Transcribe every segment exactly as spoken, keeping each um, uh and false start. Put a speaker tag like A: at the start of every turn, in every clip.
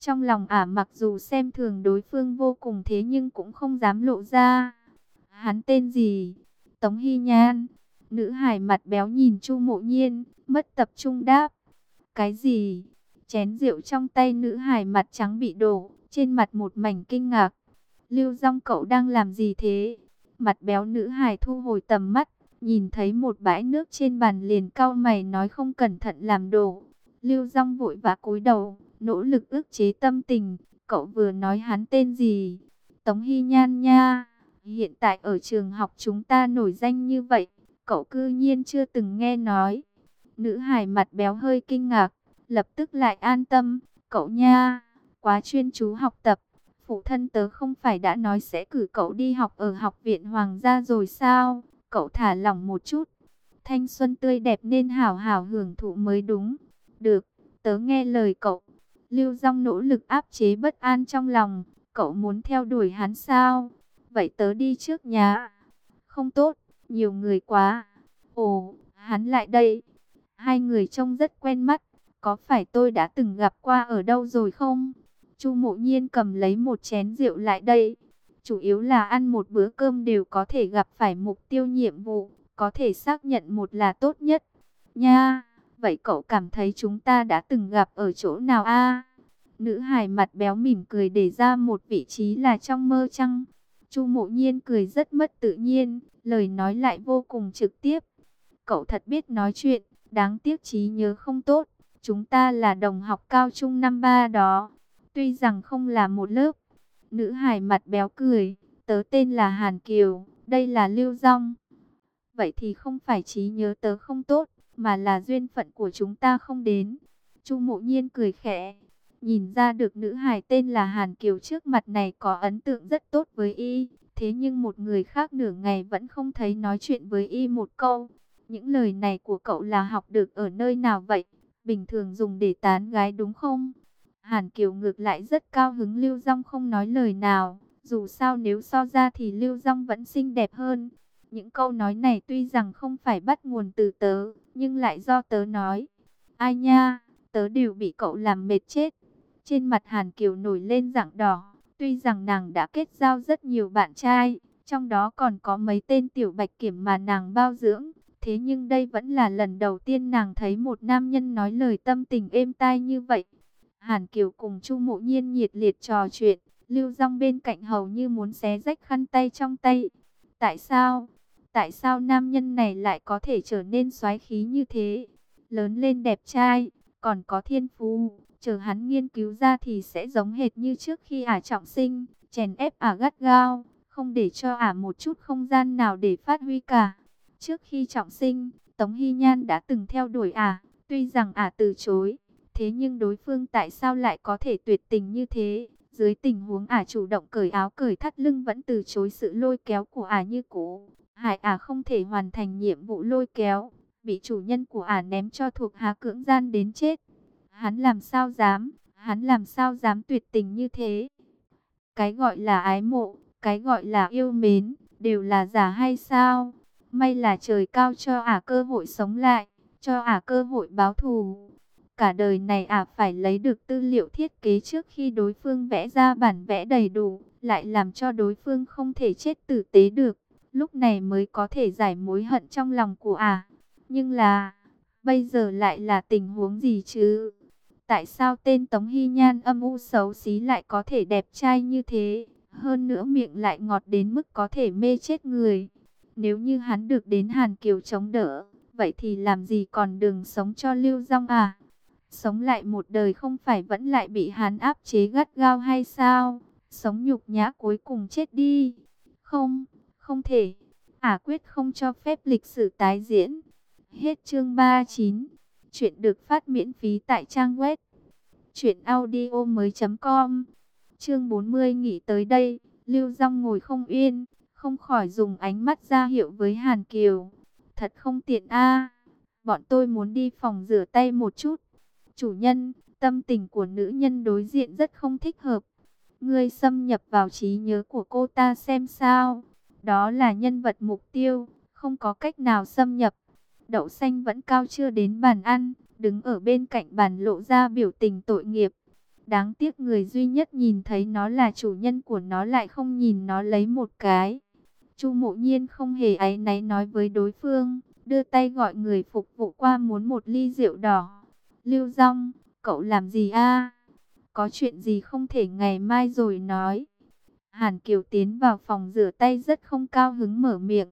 A: Trong lòng ả mặc dù xem thường đối phương vô cùng thế nhưng cũng không dám lộ ra. Hắn tên gì? Tống Hy Nhan. Nữ hài mặt béo nhìn Chu Mộ Nhiên, mất tập trung đáp. Cái gì? Chén rượu trong tay nữ hài mặt trắng bị đổ, trên mặt một mảnh kinh ngạc. Lưu Dung cậu đang làm gì thế? Mặt béo nữ hài thu hồi tầm mắt, nhìn thấy một bãi nước trên bàn liền cau mày nói không cẩn thận làm đổ. Lưu Dung vội vã cúi đầu, nỗ lực ức chế tâm tình. Cậu vừa nói hắn tên gì? Tống Hy Nhan nha. Hiện tại ở trường học chúng ta nổi danh như vậy, cậu cư nhiên chưa từng nghe nói. Nữ hài mặt béo hơi kinh ngạc, lập tức lại an tâm. Cậu nha, quá chuyên chú học tập. Phụ thân tớ không phải đã nói sẽ cử cậu đi học ở học viện Hoàng gia rồi sao? Cậu thả lỏng một chút. Thanh xuân tươi đẹp nên hảo hảo hưởng thụ mới đúng. Được, tớ nghe lời cậu. Lưu Dung nỗ lực áp chế bất an trong lòng. Cậu muốn theo đuổi hắn sao? Vậy tớ đi trước nhà. Không tốt, nhiều người quá. Ồ, hắn lại đây. Hai người trông rất quen mắt. Có phải tôi đã từng gặp qua ở đâu rồi không? Chu Mộ Nhiên cầm lấy một chén rượu lại đây. Chủ yếu là ăn một bữa cơm đều có thể gặp phải mục tiêu nhiệm vụ. Có thể xác nhận một là tốt nhất. Nha, vậy cậu cảm thấy chúng ta đã từng gặp ở chỗ nào a? Nữ hài mặt béo mỉm cười để ra một vị trí là trong mơ chăng? Chu Mộ Nhiên cười rất mất tự nhiên, lời nói lại vô cùng trực tiếp. Cậu thật biết nói chuyện, đáng tiếc trí nhớ không tốt. Chúng ta là đồng học cao trung năm ba đó. Tuy rằng không là một lớp. Nữ hài mặt béo cười, tớ tên là Hàn Kiều, đây là Lưu Dung. Vậy thì không phải trí nhớ tớ không tốt, mà là duyên phận của chúng ta không đến. Chu Mộ Nhiên cười khẽ, nhìn ra được nữ hài tên là Hàn Kiều trước mặt này có ấn tượng rất tốt với y. Thế nhưng một người khác nửa ngày vẫn không thấy nói chuyện với y một câu. Những lời này của cậu là học được ở nơi nào vậy? Bình thường dùng để tán gái đúng không? Hàn Kiều ngược lại rất cao hứng Lưu Dung không nói lời nào. Dù sao nếu so ra thì Lưu Dung vẫn xinh đẹp hơn. Những câu nói này tuy rằng không phải bắt nguồn từ tớ, nhưng lại do tớ nói. Ai nha, tớ đều bị cậu làm mệt chết. Trên mặt Hàn Kiều nổi lên rạng đỏ. Tuy rằng nàng đã kết giao rất nhiều bạn trai, trong đó còn có mấy tên tiểu bạch kiểm mà nàng bao dưỡng. Thế nhưng đây vẫn là lần đầu tiên nàng thấy một nam nhân nói lời tâm tình êm tai như vậy. Hàn Kiều cùng Chu Mộ Nhiên nhiệt liệt trò chuyện, Lưu Dung bên cạnh hầu như muốn xé rách khăn tay trong tay. Tại sao? Tại sao nam nhân này lại có thể trở nên soái khí như thế? Lớn lên đẹp trai, còn có thiên phú, chờ hắn nghiên cứu ra thì sẽ giống hệt như trước khi ả trọng sinh, chèn ép ả gắt gao, không để cho ả một chút không gian nào để phát huy cả. Trước khi trọng sinh, Tống Hy Nhan đã từng theo đuổi ả, tuy rằng ả từ chối, thế nhưng đối phương tại sao lại có thể tuyệt tình như thế? Dưới tình huống ả chủ động cởi áo cởi thắt lưng vẫn từ chối sự lôi kéo của ả như cũ, hại ả không thể hoàn thành nhiệm vụ lôi kéo, bị chủ nhân của ả ném cho thuộc hạ cưỡng gian đến chết. Hắn làm sao dám, hắn làm sao dám tuyệt tình như thế? Cái gọi là ái mộ, cái gọi là yêu mến, đều là giả hay sao? May là trời cao cho ả cơ hội sống lại, cho ả cơ hội báo thù. Cả đời này ả phải lấy được tư liệu thiết kế trước khi đối phương vẽ ra bản vẽ đầy đủ, lại làm cho đối phương không thể chết tử tế được. Lúc này mới có thể giải mối hận trong lòng của ả. Nhưng là, bây giờ lại là tình huống gì chứ? Tại sao tên Tống Hy Nhan âm u xấu xí lại có thể đẹp trai như thế? Hơn nữa miệng lại ngọt đến mức có thể mê chết người. Nếu như hắn được đến Hàn Kiều chống đỡ, vậy thì làm gì còn đường sống cho Lưu Dung à? Sống lại một đời không phải vẫn lại bị hắn áp chế gắt gao hay sao? Sống nhục nhã cuối cùng chết đi. Không, không thể. Ả quyết không cho phép lịch sử tái diễn. Hết chương ba mươi chín. Chuyện được phát miễn phí tại trang web truyện audio mới chấm com. Chương bốn mươi nghỉ tới đây, Lưu Dung ngồi không yên, không khỏi dùng ánh mắt ra hiệu với Hàn Kiều. Thật không tiện a, bọn tôi muốn đi phòng rửa tay một chút. Chủ nhân, tâm tình của nữ nhân đối diện rất không thích hợp. Ngươi xâm nhập vào trí nhớ của cô ta xem sao. Đó là nhân vật mục tiêu, không có cách nào xâm nhập. Đậu xanh vẫn cao chưa đến bàn ăn, đứng ở bên cạnh bàn lộ ra biểu tình tội nghiệp. Đáng tiếc người duy nhất nhìn thấy nó là chủ nhân của nó lại không nhìn nó lấy một cái. Chu Mộ Nhiên không hề áy náy nói với đối phương, đưa tay gọi người phục vụ qua muốn một ly rượu đỏ. Lưu Dung, cậu làm gì a? Có chuyện gì không thể ngày mai rồi nói. Hàn Kiều tiến vào phòng rửa tay rất không cao hứng mở miệng.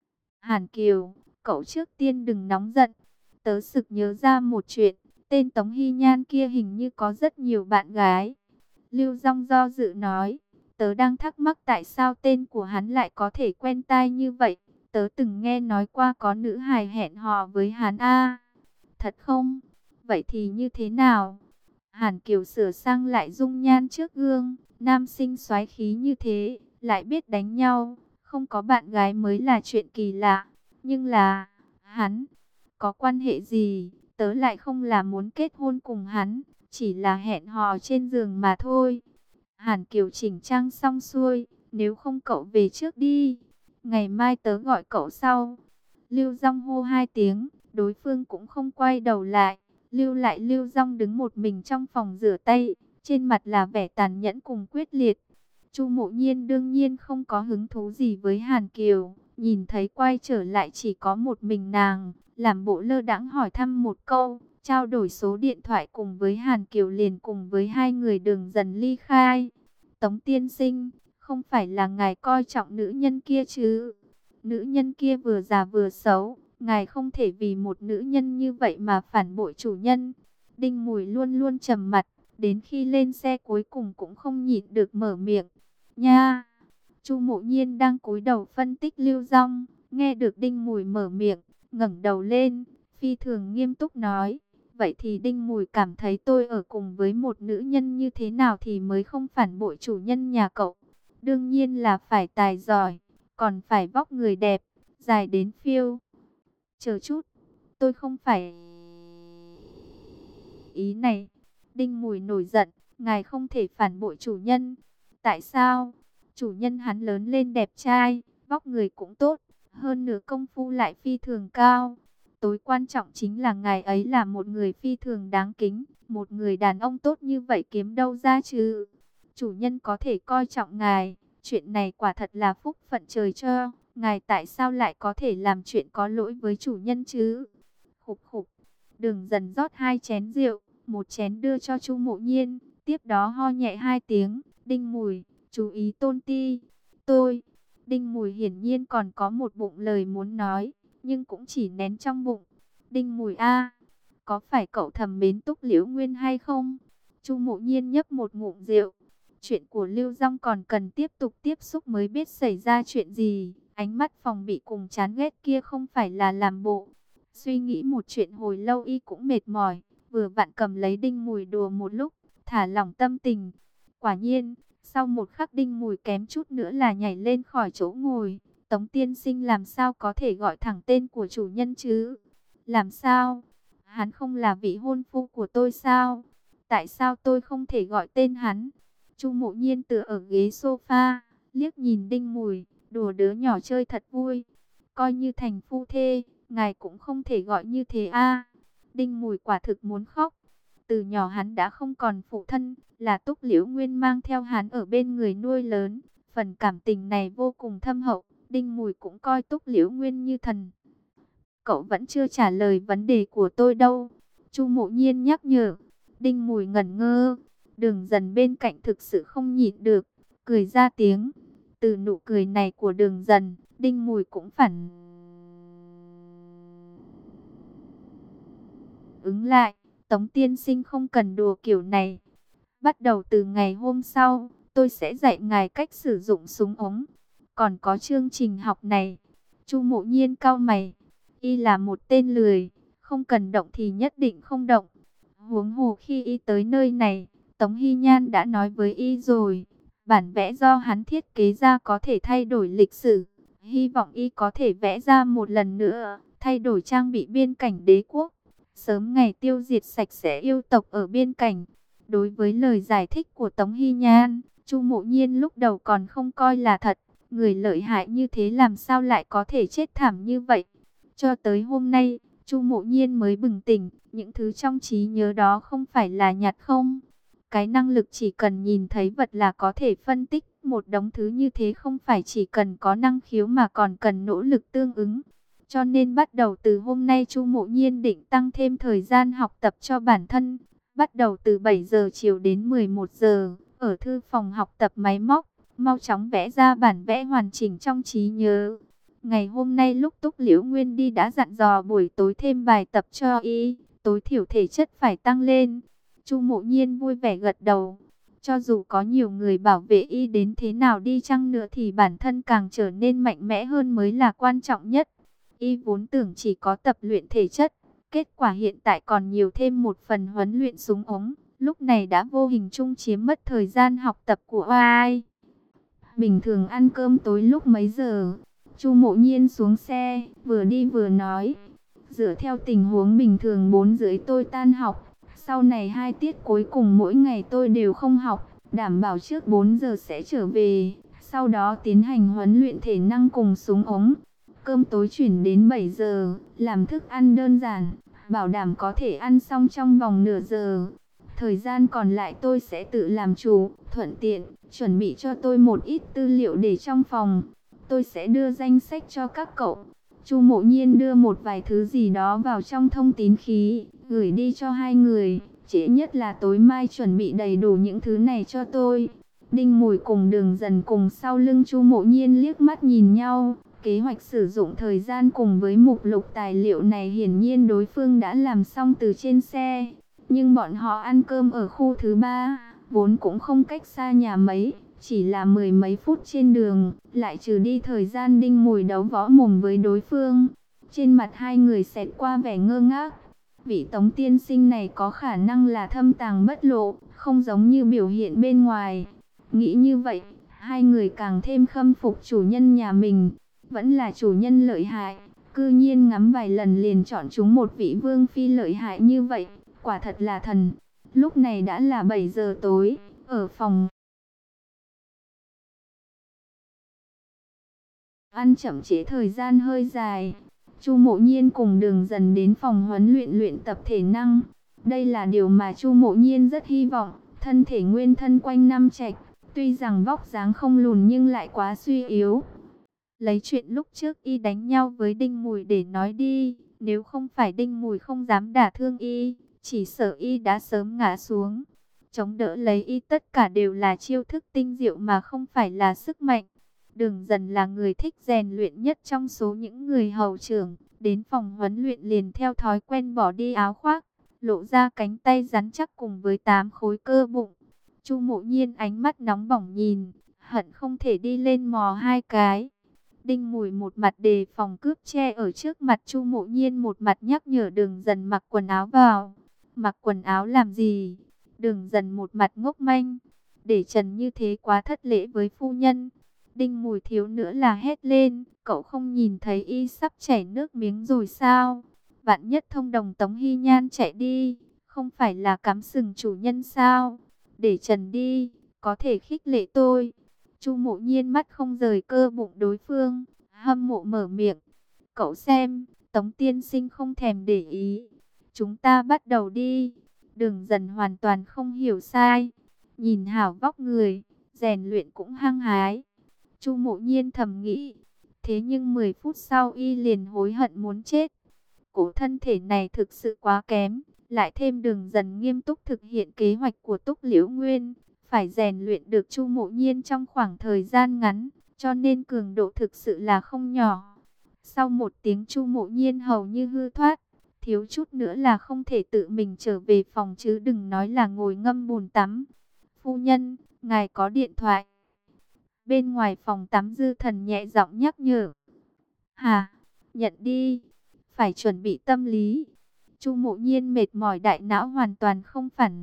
A: Hàn Kiều, cậu trước tiên đừng nóng giận. Tớ sực nhớ ra một chuyện, tên Tống Hy Nhan kia hình như có rất nhiều bạn gái. Lưu Dung do dự nói, tớ đang thắc mắc tại sao tên của hắn lại có thể quen tai như vậy. Tớ từng nghe nói qua có nữ hài hẹn hò với hắn a. Thật không? Vậy thì như thế nào? Hàn Kiều sửa sang lại dung nhan trước gương, nam sinh soái khí như thế, lại biết đánh nhau, không có bạn gái mới là chuyện kỳ lạ. Nhưng là, hắn, có quan hệ gì, tớ lại không là muốn kết hôn cùng hắn, chỉ là hẹn hò trên giường mà thôi. Hàn Kiều chỉnh trang xong xuôi, nếu không cậu về trước đi, ngày mai tớ gọi cậu sau. Lưu Dung hô hai tiếng, đối phương cũng không quay đầu lại. Lưu lại Lưu Dung đứng một mình trong phòng rửa tay, trên mặt là vẻ tàn nhẫn cùng quyết liệt. Chu Mộ Nhiên đương nhiên không có hứng thú gì với Hàn Kiều, nhìn thấy quay trở lại chỉ có một mình nàng, làm bộ lơ đãng hỏi thăm một câu, trao đổi số điện thoại cùng với Hàn Kiều liền cùng với hai người đường dần ly khai. Tống tiên sinh, không phải là ngài coi trọng nữ nhân kia chứ? Nữ nhân kia vừa già vừa xấu, ngài không thể vì một nữ nhân như vậy mà phản bội chủ nhân. Đinh Mùi luôn luôn trầm mặt, đến khi lên xe cuối cùng cũng không nhịn được mở miệng. Nha! Chu Mộ Nhiên đang cúi đầu phân tích Lưu Dung, nghe được Đinh Mùi mở miệng, ngẩng đầu lên, phi thường nghiêm túc nói. Vậy thì Đinh Mùi cảm thấy tôi ở cùng với một nữ nhân như thế nào thì mới không phản bội chủ nhân nhà cậu? Đương nhiên là phải tài giỏi, còn phải vóc người đẹp, dài đến phiêu. Chờ chút, tôi không phải ý này. Đinh Mùi nổi giận, ngài không thể phản bội chủ nhân. Tại sao? Chủ nhân hắn lớn lên đẹp trai, vóc người cũng tốt, hơn nữa công phu lại phi thường cao. Tối quan trọng chính là ngài ấy là một người phi thường đáng kính, một người đàn ông tốt như vậy kiếm đâu ra chứ? Chủ nhân có thể coi trọng ngài, chuyện này quả thật là phúc phận trời cho. Ngài tại sao lại có thể làm chuyện có lỗi với chủ nhân chứ? Khục khục, Đường Dần rót hai chén rượu, một chén đưa cho Chu Mộ Nhiên, tiếp đó ho nhẹ hai tiếng. Đinh Mùi, chú ý tôn ti. Tôi, Đinh Mùi hiển nhiên còn có một bụng lời muốn nói, nhưng cũng chỉ nén trong bụng. Đinh Mùi a, có phải cậu thầm mến Túc Liễu Nguyên hay không? Chu Mộ Nhiên nhấp một ngụm rượu. Chuyện của Lưu Dung còn cần tiếp tục tiếp xúc mới biết xảy ra chuyện gì. Ánh mắt phòng bị cùng chán ghét kia không phải là làm bộ. Suy nghĩ một chuyện hồi lâu y cũng mệt mỏi, vừa vặn cầm lấy Đinh Mùi đùa một lúc, thả lỏng tâm tình. Quả nhiên, sau một khắc Đinh Mùi kém chút nữa là nhảy lên khỏi chỗ ngồi. Tống tiên sinh làm sao có thể gọi thẳng tên của chủ nhân chứ? Làm sao? Hắn không là vị hôn phu của tôi sao? Tại sao tôi không thể gọi tên hắn? Chu Mộ Nhiên tựa ở ghế sofa, liếc nhìn Đinh Mùi, đùa đứa nhỏ chơi thật vui. Coi như thành phu thê, ngài cũng không thể gọi như thế a. Đinh Mùi quả thực muốn khóc. Từ nhỏ hắn đã không còn phụ thân, là Túc Liễu Nguyên mang theo hắn ở bên người nuôi lớn. Phần cảm tình này vô cùng thâm hậu, Đinh Mùi cũng coi Túc Liễu Nguyên như thần. Cậu vẫn chưa trả lời vấn đề của tôi đâu. Chu Mộ Nhiên nhắc nhở. Đinh Mùi ngẩn ngơ. Đường Dần bên cạnh thực sự không nhịn được, cười ra tiếng. Từ nụ cười này của Đường Dần, Đinh Mùi cũng phản ứng lại. Tống tiên sinh không cần đùa kiểu này. Bắt đầu từ ngày hôm sau, tôi sẽ dạy ngài cách sử dụng súng ống. Còn có chương trình học này. Chu Mộ Nhiên cau mày. Y là một tên lười, không cần động thì nhất định không động. Huống hồ khi y tới nơi này, Tống Hy Nhan đã nói với y rồi. Bản vẽ do hắn thiết kế ra có thể thay đổi lịch sử. Hy vọng y có thể vẽ ra một lần nữa, thay đổi trang bị biên cảnh đế quốc. Sớm ngày tiêu diệt sạch sẽ yêu tộc ở biên cảnh. Đối với lời giải thích của Tống Hy Nhan, Chu Mộ Nhiên lúc đầu còn không coi là thật. Người lợi hại như thế làm sao lại có thể chết thảm như vậy? Cho tới hôm nay, Chu Mộ Nhiên mới bừng tỉnh, những thứ trong trí nhớ đó không phải là nhặt không. Cái năng lực chỉ cần nhìn thấy vật là có thể phân tích một đống thứ như thế, không phải chỉ cần có năng khiếu mà còn cần nỗ lực tương ứng. Cho nên bắt đầu từ hôm nay Chu Mộ Nhiên định tăng thêm thời gian học tập cho bản thân. Bắt đầu từ bảy giờ chiều đến mười một giờ, ở thư phòng học tập máy móc, mau chóng vẽ ra bản vẽ hoàn chỉnh trong trí nhớ. Ngày hôm nay lúc Túc Liễu Nguyên đi đã dặn dò buổi tối thêm bài tập cho y, tối thiểu thể chất phải tăng lên. Chu Mộ Nhiên vui vẻ gật đầu. Cho dù có nhiều người bảo vệ y đến thế nào đi chăng nữa thì bản thân càng trở nên mạnh mẽ hơn mới là quan trọng nhất. Y vốn tưởng chỉ có tập luyện thể chất, kết quả hiện tại còn nhiều thêm một phần huấn luyện súng ống, lúc này đã vô hình chung chiếm mất thời gian học tập của ai. Bình thường ăn cơm tối lúc mấy giờ? Chu Mộ Nhiên xuống xe, vừa đi vừa nói. Dựa theo tình huống bình thường bốn rưỡi tôi tan học, sau này hai tiết cuối cùng mỗi ngày tôi đều không học, đảm bảo trước bốn giờ sẽ trở về, sau đó tiến hành huấn luyện thể năng cùng súng ống. Cơm tối chuyển đến bảy giờ, làm thức ăn đơn giản, bảo đảm có thể ăn xong trong vòng nửa giờ. Thời gian còn lại tôi sẽ tự làm chủ, thuận tiện, chuẩn bị cho tôi một ít tư liệu để trong phòng. Tôi sẽ đưa danh sách cho các cậu. Chu Mộ Nhiên đưa một vài thứ gì đó vào trong thông tín khí, gửi đi cho hai người. Trễ nhất là tối mai chuẩn bị đầy đủ những thứ này cho tôi. Đinh Mùi cùng Đường Dần cùng sau lưng Chu Mộ Nhiên liếc mắt nhìn nhau. Kế hoạch sử dụng thời gian cùng với mục lục tài liệu này hiển nhiên đối phương đã làm xong từ trên xe. Nhưng bọn họ ăn cơm ở khu thứ ba, vốn cũng không cách xa nhà mấy, chỉ là mười mấy phút trên đường, lại trừ đi thời gian Đinh Mùi đấu võ mồm với đối phương. Trên mặt hai người xẹt qua vẻ ngơ ngác. Vị Tống tiên sinh này có khả năng là thâm tàng bất lộ, không giống như biểu hiện bên ngoài. Nghĩ như vậy, hai người càng thêm khâm phục chủ nhân nhà mình. Vẫn là chủ nhân lợi hại, cư nhiên ngắm vài lần liền chọn chúng một vị vương phi lợi hại như vậy, quả thật là thần. Lúc này đã là bảy giờ tối, ở phòng ăn chậm trễ thời gian hơi dài. Chu Mộ Nhiên cùng Đường Dần đến phòng huấn luyện luyện tập thể năng. Đây là điều mà Chu Mộ Nhiên rất hy vọng, thân thể nguyên thân quanh năm trạch, tuy rằng vóc dáng không lùn nhưng lại quá suy yếu. Lấy chuyện lúc trước y đánh nhau với Đinh Mùi để nói đi, nếu không phải Đinh Mùi không dám đả thương y, chỉ sợ y đã sớm ngã xuống. Chống đỡ lấy y tất cả đều là chiêu thức tinh diệu mà không phải là sức mạnh. Đường Dần là người thích rèn luyện nhất trong số những người hầu trưởng, đến phòng huấn luyện liền theo thói quen bỏ đi áo khoác, lộ ra cánh tay rắn chắc cùng với tám khối cơ bụng. Chu Mộ Nhiên ánh mắt nóng bỏng nhìn, hận không thể đi lên mò hai cái. Đinh Mùi một mặt đề phòng cướp che ở trước mặt Chu Mộ Nhiên, một mặt nhắc nhở Đường Dần mặc quần áo vào. Mặc quần áo làm gì? Đường Dần một mặt ngốc manh, để trần như thế quá thất lễ với phu nhân. Đinh Mùi thiếu nữa là hét lên, cậu không nhìn thấy y sắp chảy nước miếng rồi sao? Vạn nhất thông đồng Tống Hy Nhan chạy đi, không phải là cắm sừng chủ nhân sao? Để trần đi, có thể khích lệ tôi. Chu Mộ Nhiên mắt không rời cơ bụng đối phương, hâm mộ mở miệng. Cậu xem, Tống tiên sinh không thèm để ý. Chúng ta bắt đầu đi. Đường Dần hoàn toàn không hiểu sai. Nhìn hảo vóc người, rèn luyện cũng hăng hái. Chu Mộ Nhiên thầm nghĩ. Thế nhưng mười phút sau y liền hối hận muốn chết. Cổ thân thể này thực sự quá kém. Lại thêm Đường Dần nghiêm túc thực hiện kế hoạch của Túc Liễu Nguyên, phải rèn luyện được Chu Mộ Nhiên trong khoảng thời gian ngắn, cho nên cường độ thực sự là không nhỏ. Sau một tiếng Chu Mộ Nhiên hầu như hư thoát, thiếu chút nữa là không thể tự mình trở về phòng chứ đừng nói là ngồi ngâm bồn tắm. Phu nhân, ngài có điện thoại. Bên ngoài phòng tắm Dư Thần nhẹ giọng nhắc nhở. Hà, nhận đi, phải chuẩn bị tâm lý. Chu Mộ Nhiên mệt mỏi, đại não hoàn toàn không phản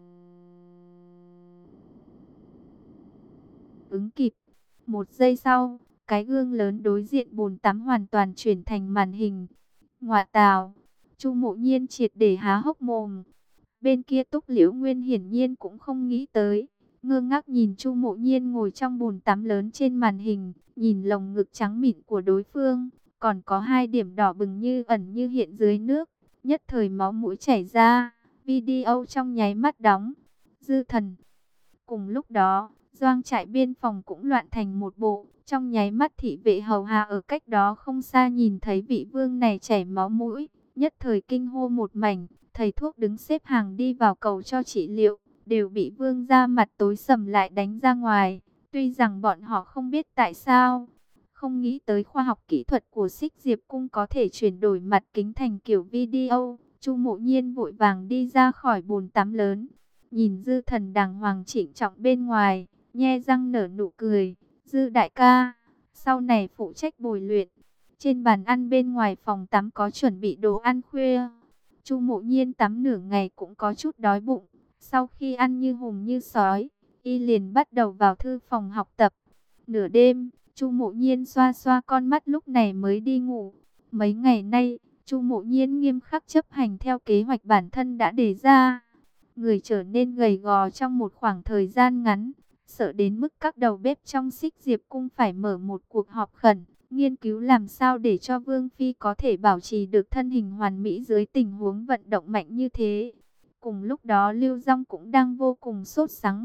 A: ứng kịp. Một giây sau, cái gương lớn đối diện bồn tắm hoàn toàn chuyển thành màn hình. Ngoạ tào, Chu Mộ Nhiên triệt để há hốc mồm. Bên kia Túc Liễu Nguyên hiển nhiên cũng không nghĩ tới, ngơ ngác nhìn Chu Mộ Nhiên ngồi trong bồn tắm lớn trên màn hình, nhìn lồng ngực trắng mịn của đối phương, còn có hai điểm đỏ bừng như ẩn như hiện dưới nước, nhất thời máu mũi chảy ra. Video trong nháy mắt đóng. Dư Thần. Cùng lúc đó, doanh trại biên phòng cũng loạn thành một bộ. Trong nháy mắt thị vệ hầu hạ ở cách đó không xa nhìn thấy vị vương này chảy máu mũi, nhất thời kinh hô một mảnh. Thầy thuốc đứng xếp hàng đi vào cầu cho trị liệu, đều bị vương ra mặt tối sầm lại đánh ra ngoài. Tuy rằng bọn họ không biết tại sao, không nghĩ tới khoa học kỹ thuật của Xích Diệp Cung có thể chuyển đổi mặt kính thành kiểu video. Chu Mộ Nhiên vội vàng đi ra khỏi bồn tắm lớn, nhìn Dư Thần đàng hoàng trịnh trọng bên ngoài, nhe răng nở nụ cười. Dư đại ca, sau này phụ trách bồi luyện. Trên bàn ăn bên ngoài phòng tắm có chuẩn bị đồ ăn khuya. Chu Mộ Nhiên tắm nửa ngày cũng có chút đói bụng. Sau khi ăn như hùm như sói, y liền bắt đầu vào thư phòng học tập. Nửa đêm, Chu Mộ Nhiên xoa xoa con mắt lúc này mới đi ngủ. Mấy ngày nay, Chu Mộ Nhiên nghiêm khắc chấp hành theo kế hoạch bản thân đã đề ra. Người trở nên gầy gò trong một khoảng thời gian ngắn, sợ đến mức các đầu bếp trong Xích Diệp Cung phải mở một cuộc họp khẩn, nghiên cứu làm sao để cho Vương Phi có thể bảo trì được thân hình hoàn mỹ dưới tình huống vận động mạnh như thế. Cùng lúc đó Lưu Dung cũng đang vô cùng sốt sắng.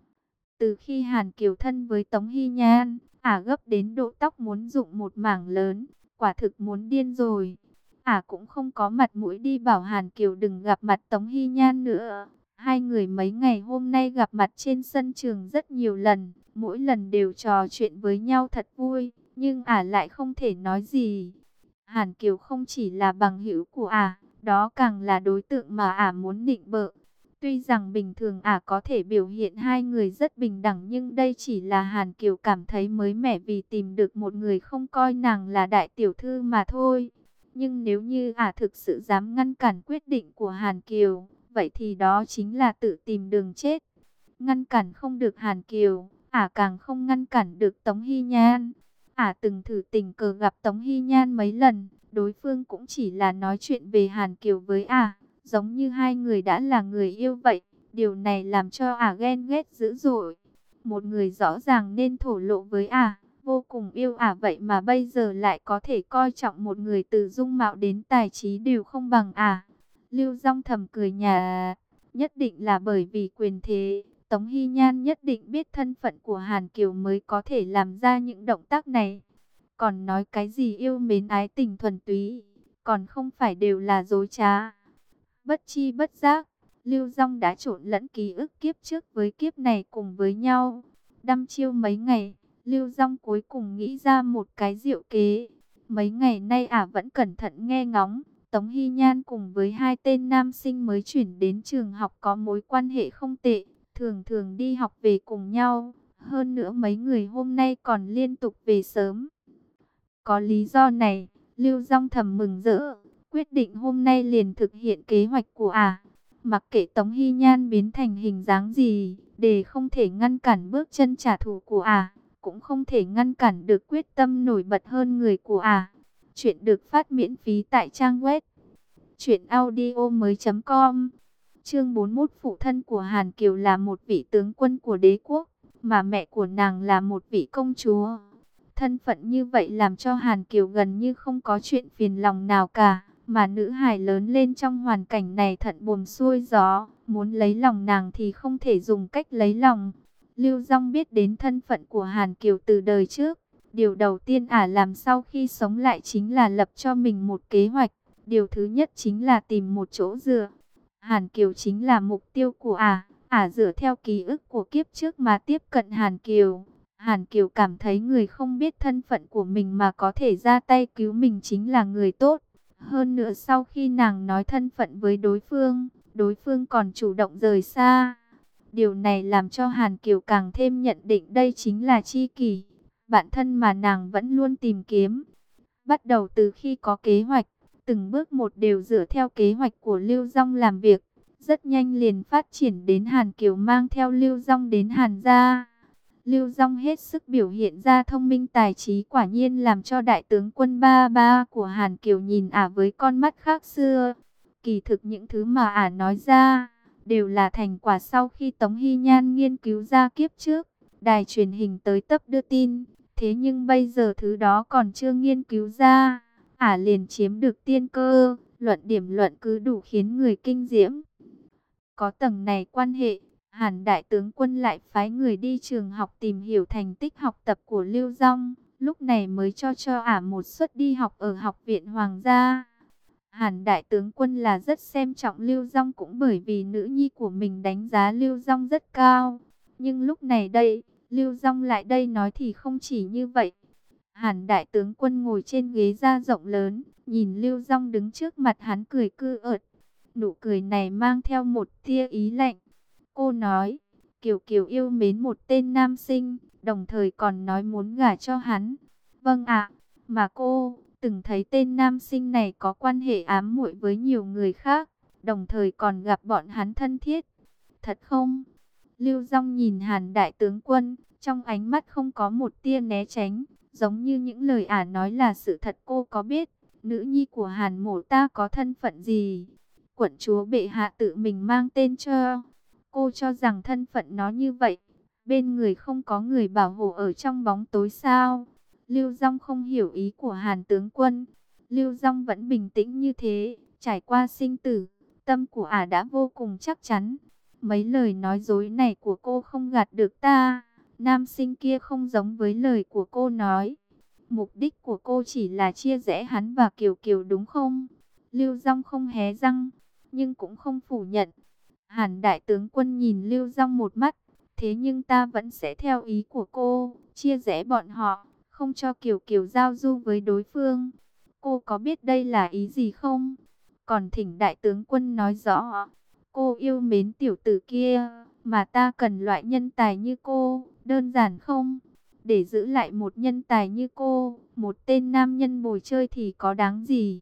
A: Từ khi Hàn Kiều thân với Tống Hy Nhan, ả gấp đến độ tóc muốn rụng một mảng lớn, quả thực muốn điên rồi. Ả cũng không có mặt mũi đi bảo Hàn Kiều đừng gặp mặt Tống Hy Nhan nữa. Hai người mấy ngày hôm nay gặp mặt trên sân trường rất nhiều lần, mỗi lần đều trò chuyện với nhau thật vui, nhưng ả lại không thể nói gì. Hàn Kiều không chỉ là bằng hữu của ả, đó càng là đối tượng mà ả muốn nịnh bợ. Tuy rằng bình thường ả có thể biểu hiện hai người rất bình đẳng, nhưng đây chỉ là Hàn Kiều cảm thấy mới mẻ vì tìm được một người không coi nàng là đại tiểu thư mà thôi. Nhưng nếu như ả thực sự dám ngăn cản quyết định của Hàn Kiều, vậy thì đó chính là tự tìm đường chết. Ngăn cản không được Hàn Kiều, ả càng không ngăn cản được Tống Hy Nhan. Ả từng thử tình cờ gặp Tống Hy Nhan mấy lần, đối phương cũng chỉ là nói chuyện về Hàn Kiều với ả, giống như hai người đã là người yêu vậy. Điều này làm cho ả ghen ghét dữ dội. Một người rõ ràng nên thổ lộ với ả, vô cùng yêu ả vậy mà bây giờ lại có thể coi trọng một người từ dung mạo đến tài trí đều không bằng ả. Lưu Dung thầm cười nhà, nhất định là bởi vì quyền thế, Tống Hy Nhan nhất định biết thân phận của Hàn Kiều mới có thể làm ra những động tác này. Còn nói cái gì yêu mến ái tình thuần túy, còn không phải đều là dối trá. Bất chi bất giác, Lưu Dung đã trộn lẫn ký ức kiếp trước với kiếp này cùng với nhau. Đăm chiêu mấy ngày, Lưu Dung cuối cùng nghĩ ra một cái diệu kế. Mấy ngày nay ả vẫn cẩn thận nghe ngóng. Tống Hy Nhan cùng với hai tên nam sinh mới chuyển đến trường học có mối quan hệ không tệ, thường thường đi học về cùng nhau. Hơn nữa mấy người hôm nay còn liên tục về sớm. Có lý do này, Lưu Dung thầm mừng rỡ, quyết định hôm nay liền thực hiện kế hoạch của ả. Mặc kệ Tống Hy Nhan biến thành hình dáng gì, để không thể ngăn cản bước chân trả thù của ả, cũng không thể ngăn cản được quyết tâm nổi bật hơn người của ả. Chuyện được phát miễn phí tại trang web truyện audio mới chấm com. Chương bốn mươi mốt, phụ thân của Hàn Kiều là một vị tướng quân của đế quốc, mà mẹ của nàng là một vị công chúa. Thân phận như vậy làm cho Hàn Kiều gần như không có chuyện phiền lòng nào cả, mà nữ hài lớn lên trong hoàn cảnh này thận buồm xuôi gió, muốn lấy lòng nàng thì không thể dùng cách lấy lòng. Lưu Dung biết đến thân phận của Hàn Kiều từ đời trước. Điều đầu tiên ả làm sau khi sống lại chính là lập cho mình một kế hoạch. Điều thứ nhất chính là tìm một chỗ dựa. Hàn Kiều chính là mục tiêu của ả. Ả dựa theo ký ức của kiếp trước mà tiếp cận Hàn Kiều. Hàn Kiều cảm thấy người không biết thân phận của mình mà có thể ra tay cứu mình chính là người tốt. Hơn nữa sau khi nàng nói thân phận với đối phương, đối phương còn chủ động rời xa. Điều này làm cho Hàn Kiều càng thêm nhận định đây chính là tri kỷ, bản thân mà nàng vẫn luôn tìm kiếm. Bắt đầu từ khi có kế hoạch, từng bước một đều dựa theo kế hoạch của Lưu Dung làm việc. Rất nhanh liền phát triển đến Hàn Kiều mang theo Lưu Dung đến Hàn gia. Lưu Dung hết sức biểu hiện ra thông minh tài trí, quả nhiên làm cho đại tướng quân ba ba của Hàn Kiều nhìn ả với con mắt khác xưa. Kỳ thực những thứ mà ả nói ra đều là thành quả sau khi Tống Hy Nhan nghiên cứu ra kiếp trước. Đài truyền hình tới tấp đưa tin, thế nhưng bây giờ thứ đó còn chưa nghiên cứu ra, ả liền chiếm được tiên cơ, luận điểm luận cứ đủ khiến người kinh diễm. Có tầng này quan hệ, Hàn đại tướng quân lại phái người đi trường học tìm hiểu thành tích học tập của Lưu Dong, lúc này mới cho cho ả một suất đi học ở học viện Hoàng gia. Hàn đại tướng quân là rất xem trọng Lưu Dong, cũng bởi vì nữ nhi của mình đánh giá Lưu Dong rất cao. Nhưng lúc này đây, Lưu Dong lại đây nói thì không chỉ như vậy. Hàn đại tướng quân ngồi trên ghế da rộng lớn, nhìn Lưu Dong đứng trước mặt hắn cười cư ợt. Nụ cười này mang theo một tia ý lạnh. Cô nói, Kiều Kiều yêu mến một tên nam sinh, đồng thời còn nói muốn gả cho hắn. Vâng ạ, mà cô từng thấy tên nam sinh này có quan hệ ám muội với nhiều người khác, đồng thời còn gặp bọn hắn thân thiết. Thật không? Lưu Dong nhìn Hàn đại tướng quân, trong ánh mắt không có một tia né tránh, giống như những lời ả nói là sự thật. Cô có biết nữ nhi của Hàn mổ ta có thân phận gì? Quận chúa bệ hạ tự mình mang tên cho. Cô cho rằng thân phận nó như vậy, bên người không có người bảo hộ ở trong bóng tối sao? Lưu Dong không hiểu ý của Hàn tướng quân. Lưu Dong vẫn bình tĩnh như thế, trải qua sinh tử, tâm của ả đã vô cùng chắc chắn. Mấy lời nói dối này của cô không gạt được ta. Nam sinh kia không giống với lời của cô nói. Mục đích của cô chỉ là chia rẽ hắn và Kiều Kiều đúng không? Lưu Dong không hé răng, nhưng cũng không phủ nhận. Hàn đại tướng quân nhìn Lưu Dong một mắt. Thế nhưng ta vẫn sẽ theo ý của cô, chia rẽ bọn họ, không cho Kiều Kiều giao du với đối phương. Cô có biết đây là ý gì không? Còn thỉnh đại tướng quân nói rõ. Cô yêu mến tiểu tử kia, mà ta cần loại nhân tài như cô, đơn giản không? Để giữ lại một nhân tài như cô, một tên nam nhân bồi chơi thì có đáng gì?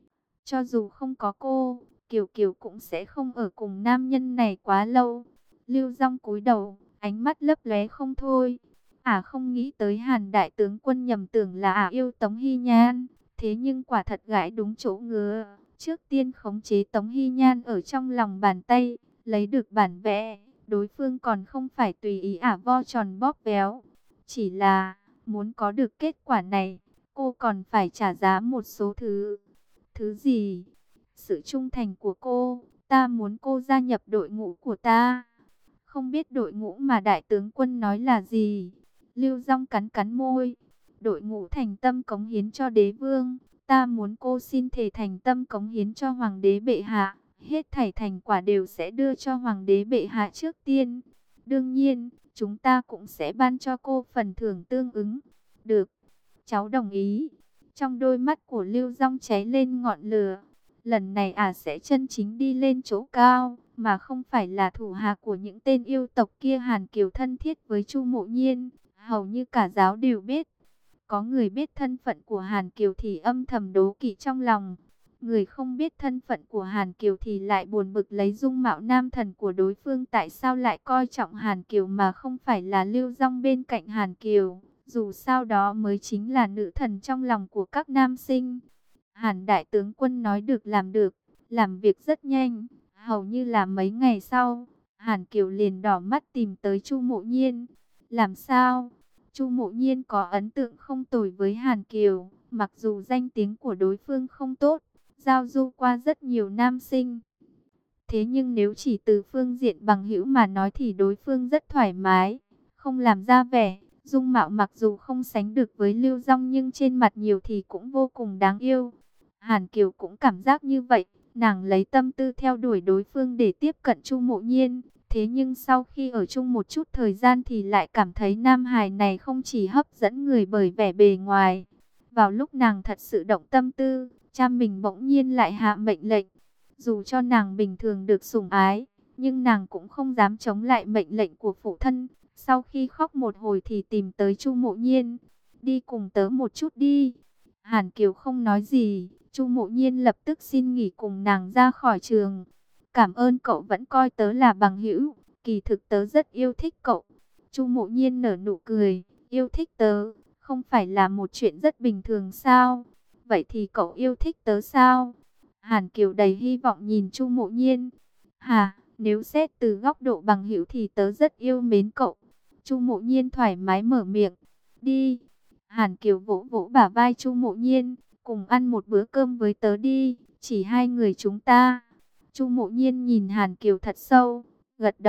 A: Cho dù không có cô, Kiều Kiều cũng sẽ không ở cùng nam nhân này quá lâu. Lưu Dong cúi đầu, ánh mắt lấp lóe không thôi. Ả không nghĩ tới Hàn đại tướng quân nhầm tưởng là ả yêu Tống Hy Nhan, thế nhưng quả thật gãi đúng chỗ ngứa. Trước tiên khống chế Tống Hy Nhan ở trong lòng bàn tay, lấy được bản vẽ, đối phương còn không phải tùy ý ả vo tròn bóp véo. Chỉ là, muốn có được kết quả này, cô còn phải trả giá một số thứ. Thứ gì? Sự trung thành của cô, ta muốn cô gia nhập đội ngũ của ta. Không biết đội ngũ mà đại tướng quân nói là gì? Lưu Dong cắn cắn môi. Đội ngũ thành tâm cống hiến cho đế vương. Ta muốn cô xin thề thành tâm cống hiến cho hoàng đế bệ hạ. Hết thảy thành quả đều sẽ đưa cho hoàng đế bệ hạ trước tiên. Đương nhiên, chúng ta cũng sẽ ban cho cô phần thưởng tương ứng. Được, cháu đồng ý. Trong đôi mắt của Lưu Dong cháy lên ngọn lửa. Lần này ả sẽ chân chính đi lên chỗ cao, mà không phải là thủ hạ của những tên yêu tộc kia. Hàn Kiều thân thiết với Chu Mộ Nhiên, hầu như cả giáo đều biết. Có người biết thân phận của Hàn Kiều thì âm thầm đố kỵ trong lòng. Người không biết thân phận của Hàn Kiều thì lại buồn bực lấy dung mạo nam thần của đối phương. Tại sao lại coi trọng Hàn Kiều mà không phải là Lưu Dong bên cạnh Hàn Kiều? Dù sao đó mới chính là nữ thần trong lòng của các nam sinh. Hàn đại tướng quân nói được làm được, làm việc rất nhanh. Hầu như là mấy ngày sau, Hàn Kiều liền đỏ mắt tìm tới Chu Mộ Nhiên. Làm sao? Chu Mộ Nhiên có ấn tượng không tồi với Hàn Kiều, mặc dù danh tiếng của đối phương không tốt, giao du qua rất nhiều nam sinh. Thế nhưng nếu chỉ từ phương diện bằng hữu mà nói thì đối phương rất thoải mái, không làm ra vẻ. Dung mạo mặc dù không sánh được với Lưu Dong nhưng trên mặt nhiều thì cũng vô cùng đáng yêu. Hàn Kiều cũng cảm giác như vậy, nàng lấy tâm tư theo đuổi đối phương để tiếp cận Chu Mộ Nhiên. Thế nhưng sau khi ở chung một chút thời gian thì lại cảm thấy nam hài này không chỉ hấp dẫn người bởi vẻ bề ngoài. Vào lúc nàng thật sự động tâm tư, cha mình bỗng nhiên lại hạ mệnh lệnh. Dù cho nàng bình thường được sủng ái, nhưng nàng cũng không dám chống lại mệnh lệnh của phụ thân. Sau khi khóc một hồi thì tìm tới Chu Mộ Nhiên. Đi cùng tớ một chút đi. Hàn Kiều không nói gì. Chu Mộ Nhiên lập tức xin nghỉ cùng nàng ra khỏi trường. Cảm ơn cậu vẫn coi tớ là bằng hữu. Kỳ thực tớ rất yêu thích cậu. Chu Mộ Nhiên nở nụ cười. Yêu thích tớ, không phải là một chuyện rất bình thường sao? Vậy thì cậu yêu thích tớ sao? Hàn Kiều đầy hy vọng nhìn Chu Mộ Nhiên. Hà, nếu xét từ góc độ bằng hữu thì tớ rất yêu mến cậu. Chu Mộ Nhiên thoải mái mở miệng. Đi. Hàn Kiều vỗ vỗ bả vai Chu Mộ Nhiên. Cùng ăn một bữa cơm với tớ đi. Chỉ hai người chúng ta. Chu Mộ Nhiên nhìn Hàn Kiều thật sâu. Gật đầu.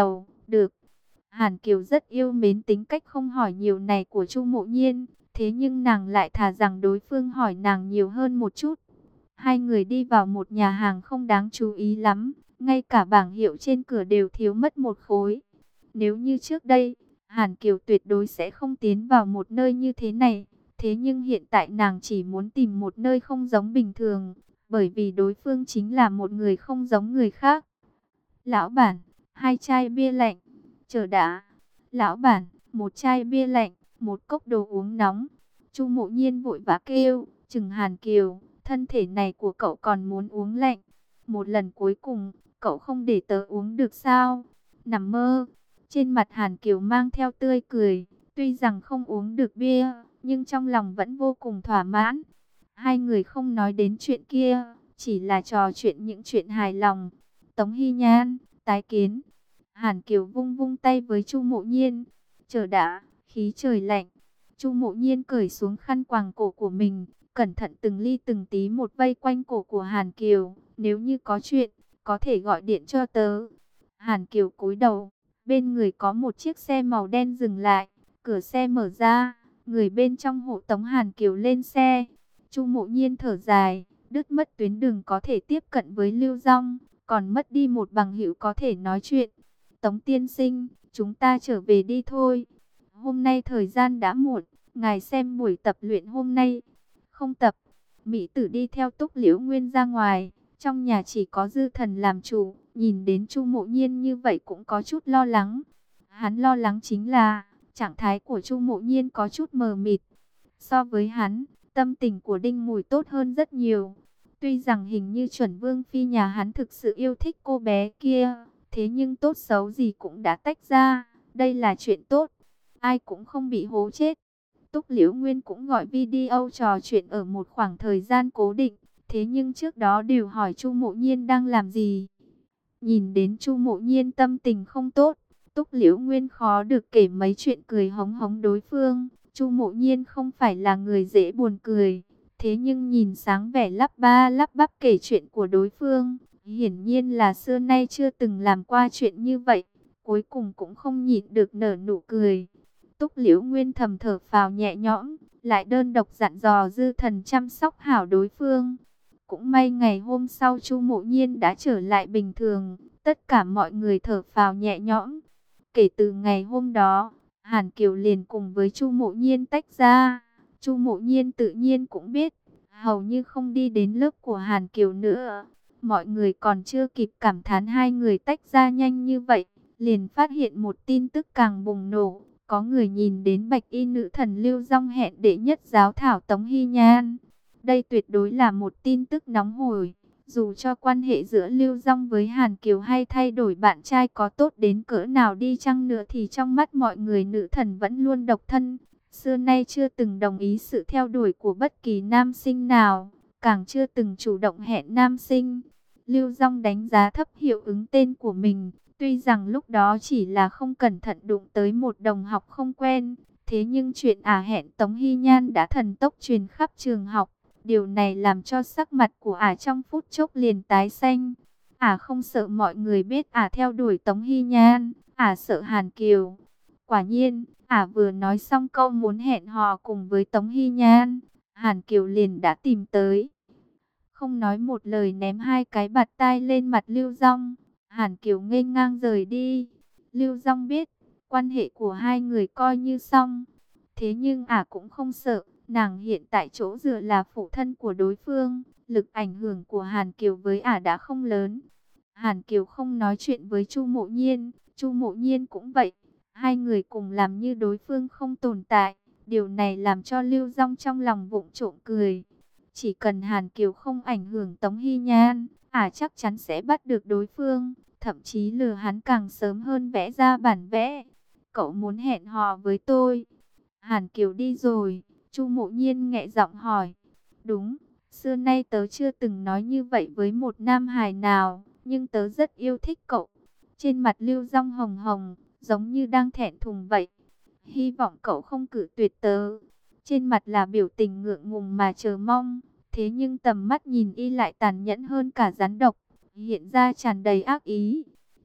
A: được. Hàn Kiều rất yêu mến tính cách không hỏi nhiều này của Chu Mộ Nhiên, thế nhưng nàng lại thà rằng đối phương hỏi nàng nhiều hơn một chút. Hai người đi vào một nhà hàng không đáng chú ý lắm, ngay cả bảng hiệu trên cửa đều thiếu mất một khối. Nếu như trước đây, Hàn Kiều tuyệt đối sẽ không tiến vào một nơi như thế này, thế nhưng hiện tại nàng chỉ muốn tìm một nơi không giống bình thường, bởi vì đối phương chính là một người không giống người khác. Lão bản, hai chai bia lạnh. Chờ đã. Lão bản, một chai bia lạnh, một cốc đồ uống nóng. Chu Mộ Nhiên vội vã kêu, chừng Hàn Kiều, thân thể này của cậu còn muốn uống lạnh. Một lần cuối cùng, cậu không để tớ uống được sao? Nằm mơ. Trên mặt Hàn Kiều mang theo tươi cười, tuy rằng không uống được bia, nhưng trong lòng vẫn vô cùng thỏa mãn. Hai người không nói đến chuyện kia, chỉ là trò chuyện những chuyện hài lòng. Tống Hy Nhan, tái kiến. Hàn Kiều vung vung tay với Chu Mộ Nhiên. Chờ đã, khí trời lạnh. Chu Mộ Nhiên cởi xuống khăn quàng cổ của mình, cẩn thận từng ly từng tí một vây quanh cổ của Hàn Kiều. Nếu như có chuyện, có thể gọi điện cho tớ. Hàn Kiều cúi đầu, bên người có một chiếc xe màu đen dừng lại, cửa xe mở ra, người bên trong hộ tống Hàn Kiều lên xe. Chu Mộ Nhiên thở dài, đứt mất tuyến đường có thể tiếp cận với Lưu Dung, còn mất đi một bằng hữu có thể nói chuyện. Tống tiên sinh, chúng ta trở về đi thôi. Hôm nay thời gian đã muộn, ngài xem buổi tập luyện hôm nay. Không tập. Mỹ Tử đi theo Túc Liễu Nguyên ra ngoài, trong nhà chỉ có Dư Thần làm chủ, nhìn đến Chu Mộ Nhiên như vậy cũng có chút lo lắng. Hắn lo lắng chính là trạng thái của Chu Mộ Nhiên có chút mờ mịt. So với hắn, tâm tình của Đinh Mùi tốt hơn rất nhiều. Tuy rằng hình như Chuẩn Vương phi nhà hắn thực sự yêu thích cô bé kia, thế nhưng tốt xấu gì cũng đã tách ra, đây là chuyện tốt, ai cũng không bị hố chết. Túc Liễu Nguyên cũng gọi video trò chuyện ở một khoảng thời gian cố định, thế nhưng trước đó đều hỏi Chu Mộ Nhiên đang làm gì. Nhìn đến Chu Mộ Nhiên tâm tình không tốt, Túc Liễu Nguyên khó được kể mấy chuyện cười hống hống đối phương. Chu Mộ Nhiên không phải là người dễ buồn cười, thế nhưng nhìn sáng vẻ lắp ba lắp bắp kể chuyện của đối phương, hiển nhiên là xưa nay chưa từng làm qua chuyện như vậy, cuối cùng cũng không nhịn được nở nụ cười. Túc Liễu Nguyên thầm thở phào nhẹ nhõm, lại đơn độc dặn dò Dư Thần chăm sóc hảo đối phương. Cũng may ngày hôm sau Chu Mộ Nhiên đã trở lại bình thường, tất cả mọi người thở phào nhẹ nhõm. Kể từ ngày hôm đó, Hàn Kiều liền cùng với Chu Mộ Nhiên tách ra. Chu Mộ Nhiên tự nhiên cũng biết, hầu như không đi đến lớp của Hàn Kiều nữa. Mọi người còn chưa kịp cảm thán hai người tách ra nhanh như vậy, liền phát hiện một tin tức càng bùng nổ. Có người nhìn đến bạch y nữ thần Lưu Dung hẹn đệ nhất giáo thảo Tống Hy Nhan. Đây tuyệt đối là một tin tức nóng hổi. Dù cho quan hệ giữa Lưu Dung với Hàn Kiều hay thay đổi bạn trai có tốt đến cỡ nào đi chăng nữa thì trong mắt mọi người nữ thần vẫn luôn độc thân. Xưa nay chưa từng đồng ý sự theo đuổi của bất kỳ nam sinh nào, càng chưa từng chủ động hẹn nam sinh. Lưu Dung đánh giá thấp hiệu ứng tên của mình, tuy rằng lúc đó chỉ là không cẩn thận đụng tới một đồng học không quen, thế nhưng chuyện ả hẹn Tống Hy Nhan đã thần tốc truyền khắp trường học. Điều này làm cho sắc mặt của ả trong phút chốc liền tái xanh. Ả không sợ mọi người biết ả theo đuổi Tống Hy Nhan, ả sợ Hàn Kiều. Quả nhiên, ả vừa nói xong câu muốn hẹn hò cùng với Tống Hy Nhan, Hàn Kiều liền đã tìm tới. Không nói một lời ném hai cái bạt tai lên mặt Lưu Dung, Hàn Kiều nghênh ngang rời đi. Lưu Dung biết, quan hệ của hai người coi như xong. Thế nhưng ả cũng không sợ, nàng hiện tại chỗ dựa là phụ thân của đối phương, lực ảnh hưởng của Hàn Kiều với ả đã không lớn. Hàn Kiều không nói chuyện với Chu Mộ Nhiên, Chu Mộ Nhiên cũng vậy. Hai người cùng làm như đối phương không tồn tại. Điều này làm cho Lưu Dung trong lòng vụng trộm cười. Chỉ cần Hàn Kiều không ảnh hưởng Tống Hy Nhan, ả chắc chắn sẽ bắt được đối phương, thậm chí lừa hắn càng sớm hơn vẽ ra bản vẽ. Cậu muốn hẹn hò với tôi? Hàn Kiều đi rồi, Chu Mộ Nhiên nhẹ giọng hỏi. Đúng, xưa nay tớ chưa từng nói như vậy với một nam hài nào, nhưng tớ rất yêu thích cậu. Trên mặt Lưu Dung hồng hồng, giống như đang thẹn thùng vậy. Hy vọng cậu không cự tuyệt tớ. Trên mặt là biểu tình ngượng ngùng mà chờ mong, thế nhưng tầm mắt nhìn y lại tàn nhẫn hơn cả rắn độc, hiện ra tràn đầy ác ý.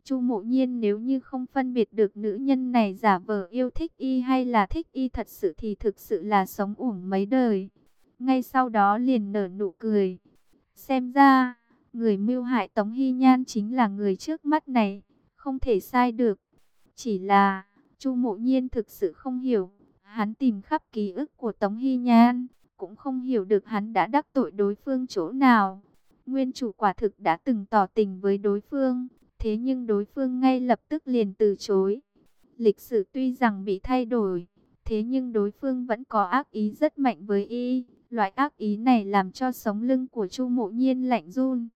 A: Chu Mộ Nhiên nếu như không phân biệt được nữ nhân này giả vờ yêu thích y hay là thích y thật sự thì thực sự là sống uổng mấy đời. Ngay sau đó liền nở nụ cười. Xem ra, người mưu hại Tống Hy Nhan chính là người trước mắt này, không thể sai được. Chỉ là, Chu Mộ Nhiên thực sự không hiểu, hắn tìm khắp ký ức của Tống Hy Nhan, cũng không hiểu được hắn đã đắc tội đối phương chỗ nào. Nguyên chủ quả thực đã từng tỏ tình với đối phương, thế nhưng đối phương ngay lập tức liền từ chối. Lịch sử tuy rằng bị thay đổi, thế nhưng đối phương vẫn có ác ý rất mạnh với y. Loại ác ý này làm cho sống lưng của Chu Mộ Nhiên lạnh run.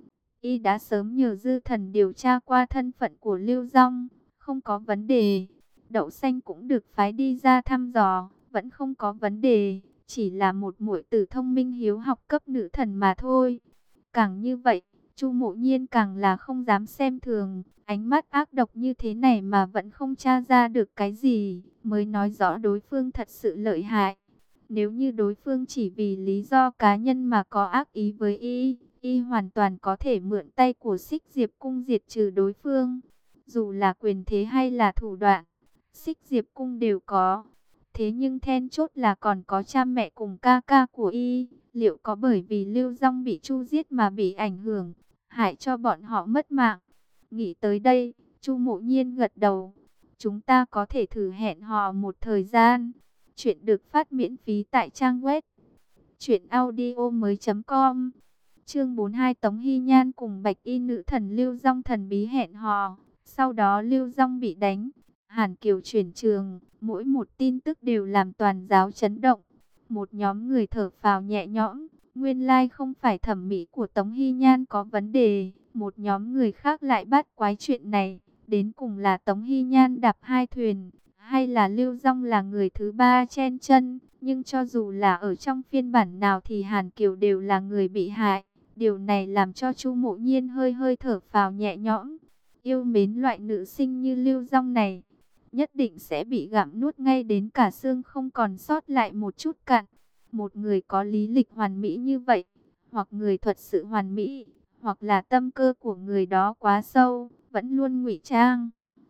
A: Y đã sớm nhờ Dư Thần điều tra qua thân phận của Lưu Dung, không có vấn đề. Đậu Xanh cũng được phái đi ra thăm dò, vẫn không có vấn đề. Chỉ là một muội tử thông minh hiếu học cấp nữ thần mà thôi. Càng như vậy, Chu Mộ Nhiên càng là không dám xem thường. Ánh mắt ác độc như thế này mà vẫn không tra ra được cái gì, mới nói rõ đối phương thật sự lợi hại. Nếu như đối phương chỉ vì lý do cá nhân mà có ác ý với y, y hoàn toàn có thể mượn tay của Xích Diệp Cung diệt trừ đối phương. Dù là quyền thế hay là thủ đoạn, Xích Diệp Cung đều có. Thế nhưng then chốt là còn có cha mẹ cùng ca ca của y. Liệu có bởi vì Lưu Dung bị Chu giết mà bị ảnh hưởng, hại cho bọn họ mất mạng? Nghĩ tới đây, Chu Mộ Nhiên gật đầu. Chúng ta có thể thử hẹn hò một thời gian. Chuyện được phát miễn phí tại trang web truyện audio mới chấm com. Chương bốn mươi hai, Tống Hy Nhan cùng Bạch Y nữ thần Lưu Dung thần bí hẹn hò. Sau đó Lưu Dung bị đánh, Hàn Kiều chuyển trường, mỗi một tin tức đều làm toàn giáo chấn động. Một nhóm người thở phào nhẹ nhõm, nguyên lai không phải thẩm mỹ của Tống Hy Nhan có vấn đề. Một nhóm người khác lại bắt quái chuyện này, đến cùng là Tống Hy Nhan đạp hai thuyền, hay là Lưu Dung là người thứ ba chen chân. Nhưng cho dù là ở trong phiên bản nào thì Hàn Kiều đều là người bị hại. Điều này làm cho Chu Mộ Nhiên hơi hơi thở phào nhẹ nhõm. Yêu mến loại nữ sinh như Lưu Dung này, nhất định sẽ bị gặm nuốt ngay đến cả xương không còn sót lại một chút cặn. Một người có lý lịch hoàn mỹ như vậy, hoặc người thuật sự hoàn mỹ, hoặc là tâm cơ của người đó quá sâu, vẫn luôn ngụy trang.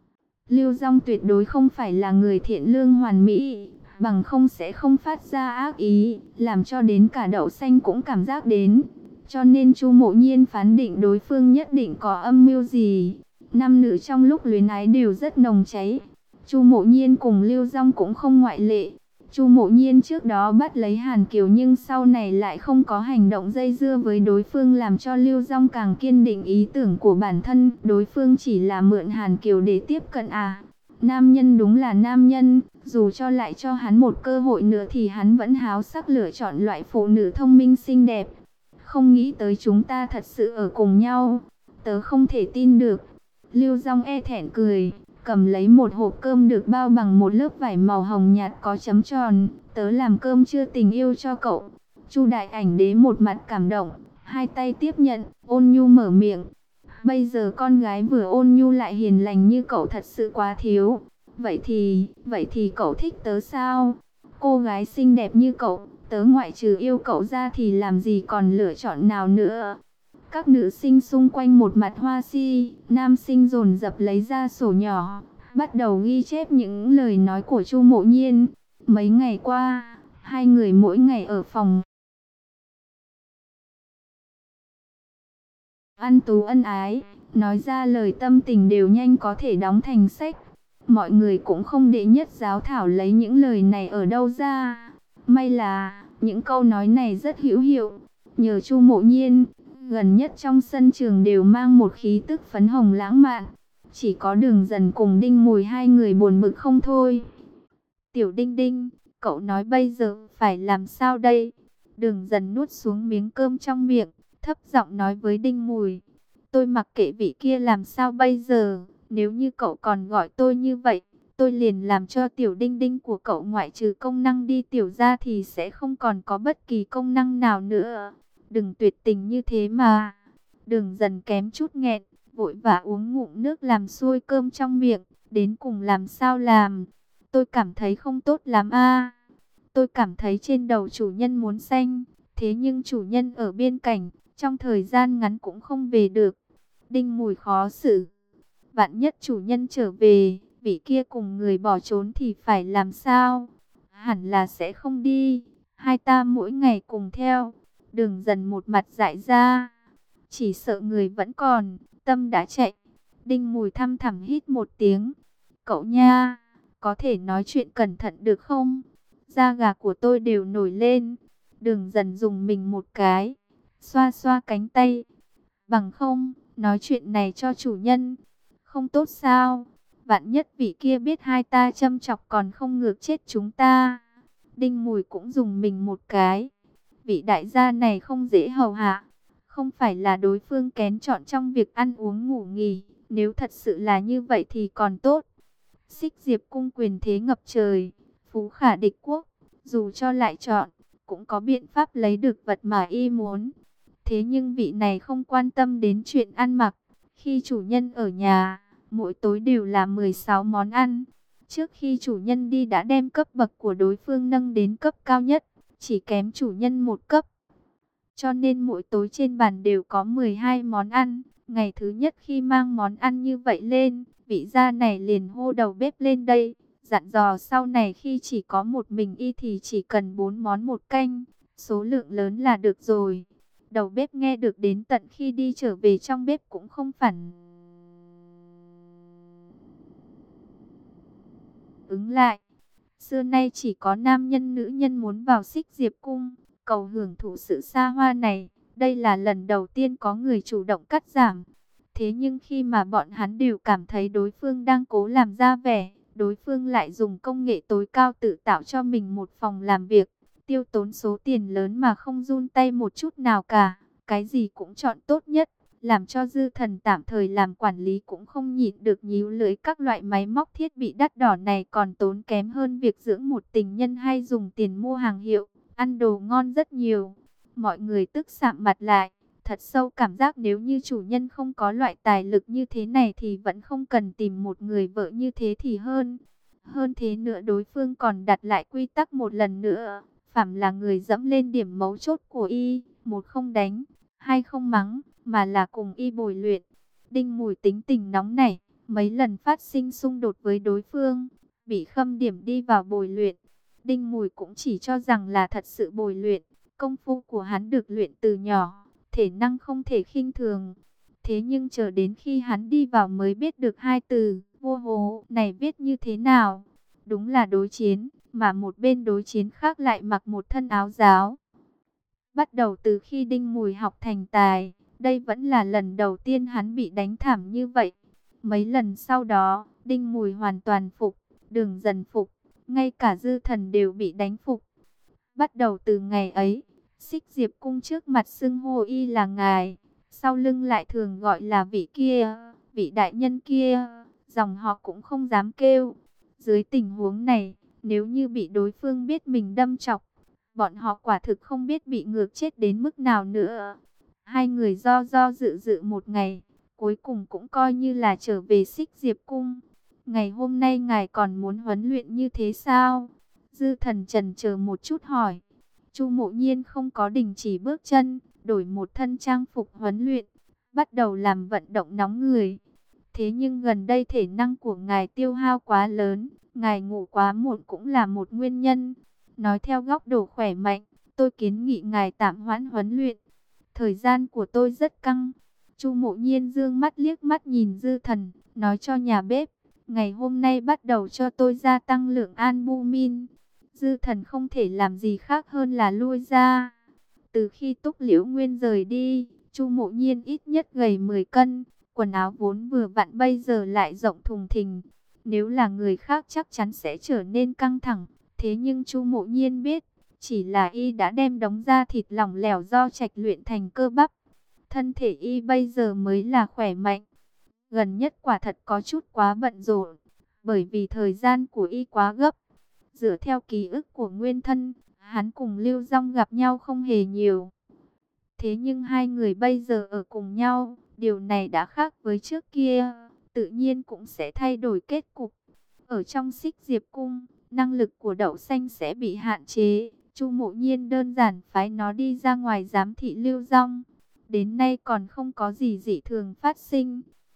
A: Lưu Dung tuyệt đối không phải là người thiện lương hoàn mỹ, bằng không sẽ không phát ra ác ý, làm cho đến cả Đậu Xanh cũng cảm giác đến. Cho nên Chu Mộ Nhiên phán định đối phương nhất định có âm mưu gì. Nam nữ trong lúc luyến ái đều rất nồng cháy. Chu Mộ Nhiên cùng Lưu Dung cũng không ngoại lệ. Chu Mộ Nhiên trước đó bắt lấy Hàn Kiều nhưng sau này lại không có hành động dây dưa với đối phương, làm cho Lưu Dung càng kiên định ý tưởng của bản thân. Đối phương chỉ là mượn Hàn Kiều để tiếp cận à. Nam nhân đúng là nam nhân, dù cho lại cho hắn một cơ hội nữa thì hắn vẫn háo sắc lựa chọn loại phụ nữ thông minh xinh đẹp. Không nghĩ tới chúng ta thật sự ở cùng nhau, tớ không thể tin được. Lưu Dung e thẹn cười, cầm lấy một hộp cơm được bao bằng một lớp vải màu hồng nhạt có chấm tròn. Tớ làm cơm trưa tình yêu cho cậu. Chu Đại Ảnh Đế một mặt cảm động, hai tay tiếp nhận, ôn nhu mở miệng. Bây giờ con gái vừa ôn nhu lại hiền lành như cậu thật sự quá thiếu. Vậy thì, vậy thì cậu thích tớ sao? Cô gái xinh đẹp như cậu, tớ ngoại trừ yêu cậu ra thì làm gì còn lựa chọn nào nữa? Các nữ sinh xung quanh một mặt hoa si, nam sinh dồn dập lấy ra sổ nhỏ, bắt đầu ghi chép những lời nói của Chu Mộ Nhiên. Mấy ngày qua, hai người mỗi ngày ở phòng ăn tú ân ái, nói ra lời tâm tình đều nhanh có thể đóng thành sách. Mọi người cũng không đệ nhất giáo thảo lấy những lời này ở đâu ra. May là, những câu nói này rất hữu hiệu. Nhờ Chu Mộ Nhiên, gần nhất trong sân trường đều mang một khí tức phấn hồng lãng mạn. Chỉ có Đường Dần cùng Đinh Mùi hai người buồn bực không thôi. Tiểu Đinh Đinh, cậu nói bây giờ phải làm sao đây? Đường Dần nuốt xuống miếng cơm trong miệng, thấp giọng nói với Đinh Mùi. Tôi mặc kệ vị kia làm sao bây giờ, nếu như cậu còn gọi tôi như vậy, tôi liền làm cho Tiểu Đinh Đinh của cậu ngoại trừ công năng đi tiểu ra thì sẽ không còn có bất kỳ công năng nào nữa. Đừng tuyệt tình như thế mà. Đường Dần kém chút nghẹn, vội vã uống ngụm nước làm xuôi cơm trong miệng. Đến cùng làm sao làm? Tôi cảm thấy không tốt lắm a. Tôi cảm thấy trên đầu chủ nhân muốn xanh, thế nhưng chủ nhân ở biên cảnh, trong thời gian ngắn cũng không về được. Đinh Mùi khó xử. Vạn nhất chủ nhân trở về, vị kia cùng người bỏ trốn thì phải làm sao? Hẳn là sẽ không đi. Hai ta mỗi ngày cùng theo. Đường Dần một mặt dại ra. Chỉ sợ người vẫn còn, tâm đã chạy. Đinh Mùi thăm thẳm hít một tiếng. Cậu nha, có thể nói chuyện cẩn thận được không? Da gà của tôi đều nổi lên. Đường Dần dùng mình một cái, xoa xoa cánh tay. Bằng không, nói chuyện này cho chủ nhân, không tốt sao? Vạn nhất vị kia biết hai ta châm chọc còn không ngược chết chúng ta. Đinh Mùi cũng dùng mình một cái. Vị đại gia này không dễ hầu hạ. Không phải là đối phương kén chọn trong việc ăn uống ngủ nghỉ. Nếu thật sự là như vậy thì còn tốt. Xích Diệp cung quyền thế ngập trời, phú khả địch quốc. Dù cho lại chọn, cũng có biện pháp lấy được vật mà y muốn. Thế nhưng vị này không quan tâm đến chuyện ăn mặc. Khi chủ nhân ở nhà, mỗi tối đều là mười sáu món ăn. Trước khi chủ nhân đi đã đem cấp bậc của đối phương nâng đến cấp cao nhất, chỉ kém chủ nhân một cấp. Cho nên mỗi tối trên bàn đều có mười hai món ăn. Ngày thứ nhất khi mang món ăn như vậy lên, vị gia này liền hô đầu bếp lên đây. Dặn dò sau này khi chỉ có một mình y thì chỉ cần bốn món một canh. Số lượng lớn là được rồi. Đầu bếp nghe được đến tận khi đi trở về trong bếp cũng không phản ứng lại. Xưa nay chỉ có nam nhân nữ nhân muốn vào Xích Diệp cung, cầu hưởng thụ sự xa hoa này. Đây là lần đầu tiên có người chủ động cắt giảm. Thế nhưng khi mà bọn hắn đều cảm thấy đối phương đang cố làm ra vẻ, đối phương lại dùng công nghệ tối cao tự tạo cho mình một phòng làm việc, tiêu tốn số tiền lớn mà không run tay một chút nào cả. Cái gì cũng chọn tốt nhất, làm cho Dư Thần tạm thời làm quản lý cũng không nhịn được nhíu lưỡi. Các loại máy móc thiết bị đắt đỏ này còn tốn kém hơn việc dưỡng một tình nhân hay dùng tiền mua hàng hiệu, ăn đồ ngon rất nhiều. Mọi người tức sạm mặt lại, thật sâu cảm giác nếu như chủ nhân không có loại tài lực như thế này thì vẫn không cần tìm một người vợ như thế thì hơn. Hơn thế nữa đối phương còn đặt lại quy tắc một lần nữa, phàm là người dẫm lên điểm mấu chốt của y, một không đánh, hai không mắng, mà là cùng y bồi luyện. Đinh Mùi tính tình nóng nảy, mấy lần phát sinh xung đột với đối phương, bị khâm điểm đi vào bồi luyện. Đinh Mùi cũng chỉ cho rằng là thật sự bồi luyện, công phu của hắn được luyện từ nhỏ, thể năng không thể khinh thường. Thế nhưng chờ đến khi hắn đi vào mới biết được hai từ vô hố này viết như thế nào. Đúng là đối chiến, mà một bên đối chiến khác lại mặc một thân áo giáo. Bắt đầu từ khi Đinh Mùi học thành tài, đây vẫn là lần đầu tiên hắn bị đánh thảm như vậy. Mấy lần sau đó, Đinh Mùi hoàn toàn phục, Đường Dần phục, ngay cả Dư Thần đều bị đánh phục. Bắt đầu từ ngày ấy, Xích Diệp cung trước mặt xưng hô y là ngài, sau lưng lại thường gọi là vị kia, vị đại nhân kia, dòng họ cũng không dám kêu. Dưới tình huống này, nếu như bị đối phương biết mình đâm chọc, bọn họ quả thực không biết bị ngược chết đến mức nào nữa. Hai người do do dự dự một ngày, cuối cùng cũng coi như là trở về Xích Diệp cung. Ngày hôm nay ngài còn muốn huấn luyện như thế sao? Dư Thần chần chờ một chút hỏi. Chu Mộ Nhiên không có đình chỉ bước chân, đổi một thân trang phục huấn luyện, bắt đầu làm vận động nóng người. Thế nhưng gần đây thể năng của ngài tiêu hao quá lớn, ngài ngủ quá muộn cũng là một nguyên nhân. Nói theo góc độ khỏe mạnh, tôi kiến nghị ngài tạm hoãn huấn luyện. Thời gian của tôi rất căng. Chu Mộ Nhiên dương mắt liếc mắt nhìn Dư Thần, nói cho nhà bếp, ngày hôm nay bắt đầu cho tôi gia tăng lượng albumin. Dư Thần không thể làm gì khác hơn là lui ra. Từ khi Túc Liễu Nguyên rời đi, Chu Mộ Nhiên ít nhất gầy mười cân, quần áo vốn vừa vặn bây giờ lại rộng thùng thình. Nếu là người khác chắc chắn sẽ trở nên căng thẳng. Thế nhưng Chu Mộ Nhiên biết, chỉ là y đã đem đống da thịt lỏng lẻo do trạch luyện thành cơ bắp. Thân thể y bây giờ mới là khỏe mạnh. Gần nhất quả thật có chút quá bận rộn, bởi vì thời gian của y quá gấp. Dựa theo ký ức của nguyên thân, hắn cùng Lưu Dung gặp nhau không hề nhiều. Thế nhưng hai người bây giờ ở cùng nhau, điều này đã khác với trước kia, tự nhiên cũng sẽ thay đổi kết cục. Ở trong Xích Diệp cung, năng lực của Đậu Xanh sẽ bị hạn chế. Chu Mộ Nhiên đơn giản phái nó đi ra ngoài giám thị Lưu Dung. Đến nay còn không có gì dị thường phát sinh.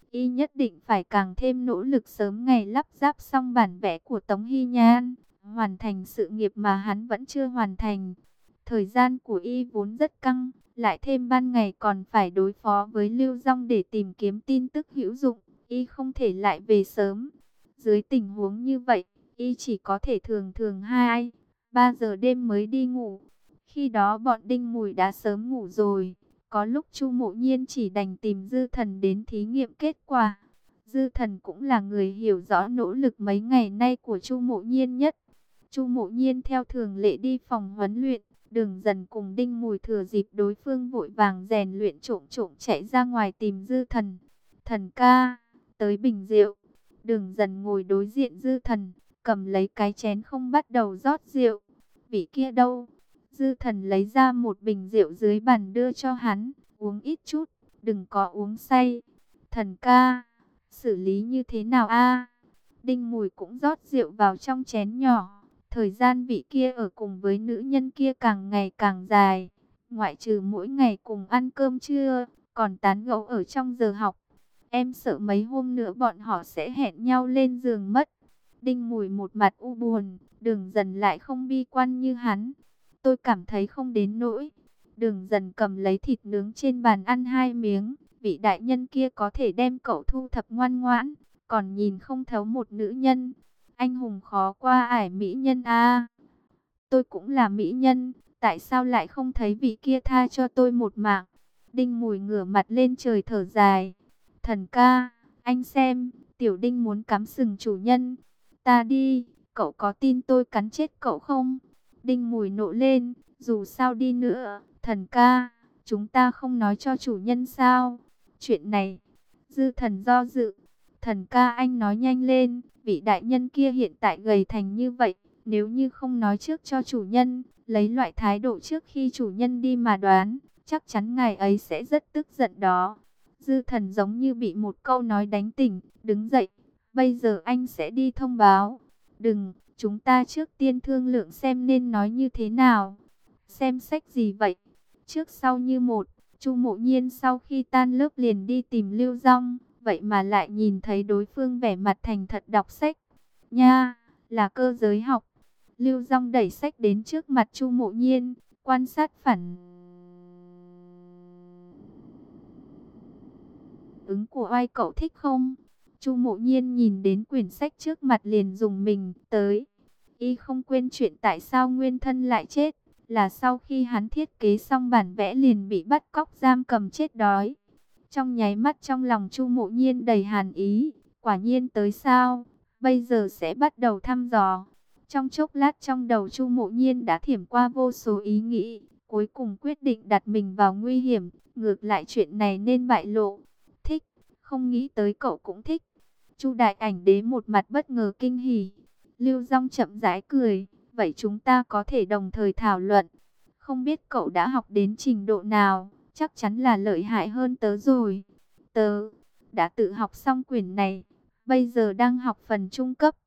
A: Y nhất định phải càng thêm nỗ lực sớm ngày lắp ráp xong bản vẽ của Tống Hy Nhan, hoàn thành sự nghiệp mà hắn vẫn chưa hoàn thành. Thời gian của Y vốn rất căng, lại thêm ban ngày còn phải đối phó với Lưu Dung để tìm kiếm tin tức hữu dụng, Y không thể lại về sớm. Dưới tình huống như vậy, Y chỉ có thể thường thường hai, ba giờ đêm mới đi ngủ. Khi đó bọn Đinh Mùi đã sớm ngủ rồi. Có lúc Chu Mộ Nhiên chỉ đành tìm Dư Thần đến thí nghiệm kết quả. Dư Thần cũng là người hiểu rõ nỗ lực mấy ngày nay của Chu Mộ Nhiên nhất. Chu Mộ Nhiên theo thường lệ đi phòng huấn luyện, Đường Dần cùng Đinh Mùi thừa dịp đối phương vội vàng rèn luyện trộm trộm chạy ra ngoài tìm Dư Thần. Thần ca, tới bình rượu. Đường Dần ngồi đối diện Dư Thần, cầm lấy cái chén không bắt đầu rót rượu. Vị kia đâu? Dư Thần lấy ra một bình rượu dưới bàn đưa cho hắn, uống ít chút, đừng có uống say. Thần ca, xử lý như thế nào a? Đinh Mùi cũng rót rượu vào trong chén nhỏ. Thời gian vị kia ở cùng với nữ nhân kia càng ngày càng dài, ngoại trừ mỗi ngày cùng ăn cơm trưa, còn tán gẫu ở trong giờ học. Em sợ mấy hôm nữa bọn họ sẽ hẹn nhau lên giường mất. Đinh Mùi một mặt u buồn, Đường Dần lại không bi quan như hắn. Tôi cảm thấy không đến nỗi. Đường Dần cầm lấy thịt nướng trên bàn ăn hai miếng. Vị đại nhân kia có thể đem cậu thu thập ngoan ngoãn, còn nhìn không thấu một nữ nhân. Anh hùng khó qua ải mỹ nhân a. Tôi cũng là mỹ nhân, tại sao lại không thấy vị kia tha cho tôi một mạng? Đinh Mùi ngửa mặt lên trời thở dài. Thần ca, anh xem, Tiểu Đinh muốn cắm sừng chủ nhân. Ta đi, cậu có tin tôi cắn chết cậu không? Đinh Mùi nộ lên, dù sao đi nữa, thần ca, chúng ta không nói cho chủ nhân sao? Chuyện này, Dư Thần do dự. Thần ca anh nói nhanh lên, vị đại nhân kia hiện tại gầy thành như vậy, nếu như không nói trước cho chủ nhân, lấy loại thái độ trước khi chủ nhân đi mà đoán, chắc chắn ngài ấy sẽ rất tức giận đó. Dư Thần giống như bị một câu nói đánh tỉnh, đứng dậy, bây giờ anh sẽ đi thông báo. Đừng, chúng ta trước tiên thương lượng xem nên nói như thế nào. Xem sách gì vậy? Trước sau như một, Chu Mộ Nhiên sau khi tan lớp liền đi tìm Lưu Dung, vậy mà lại nhìn thấy đối phương vẻ mặt thành thật đọc sách. Nha, là cơ giới học. Lưu Dung đẩy sách đến trước mặt Chu Mộ Nhiên, quan sát phản ứng của oai, cậu thích không? Chu Mộ Nhiên nhìn đến quyển sách trước mặt liền dùng mình tới. Y không quên chuyện tại sao nguyên thân lại chết, là sau khi hắn thiết kế xong bản vẽ liền bị bắt cóc giam cầm chết đói. Trong nháy mắt trong lòng Chu Mộ Nhiên đầy hàn ý, quả nhiên tới sao, bây giờ sẽ bắt đầu thăm dò. Trong chốc lát trong đầu Chu Mộ Nhiên đã thiểm qua vô số ý nghĩ, cuối cùng quyết định đặt mình vào nguy hiểm, ngược lại chuyện này nên bại lộ. Thích, không nghĩ tới cậu cũng thích. Chu Đại Ảnh Đế một mặt bất ngờ kinh hỉ. Lưu Dung chậm rãi cười, vậy chúng ta có thể đồng thời thảo luận. Không biết cậu đã học đến trình độ nào, chắc chắn là lợi hại hơn tớ rồi. Tớ đã tự học xong quyển này, bây giờ đang học phần trung cấp.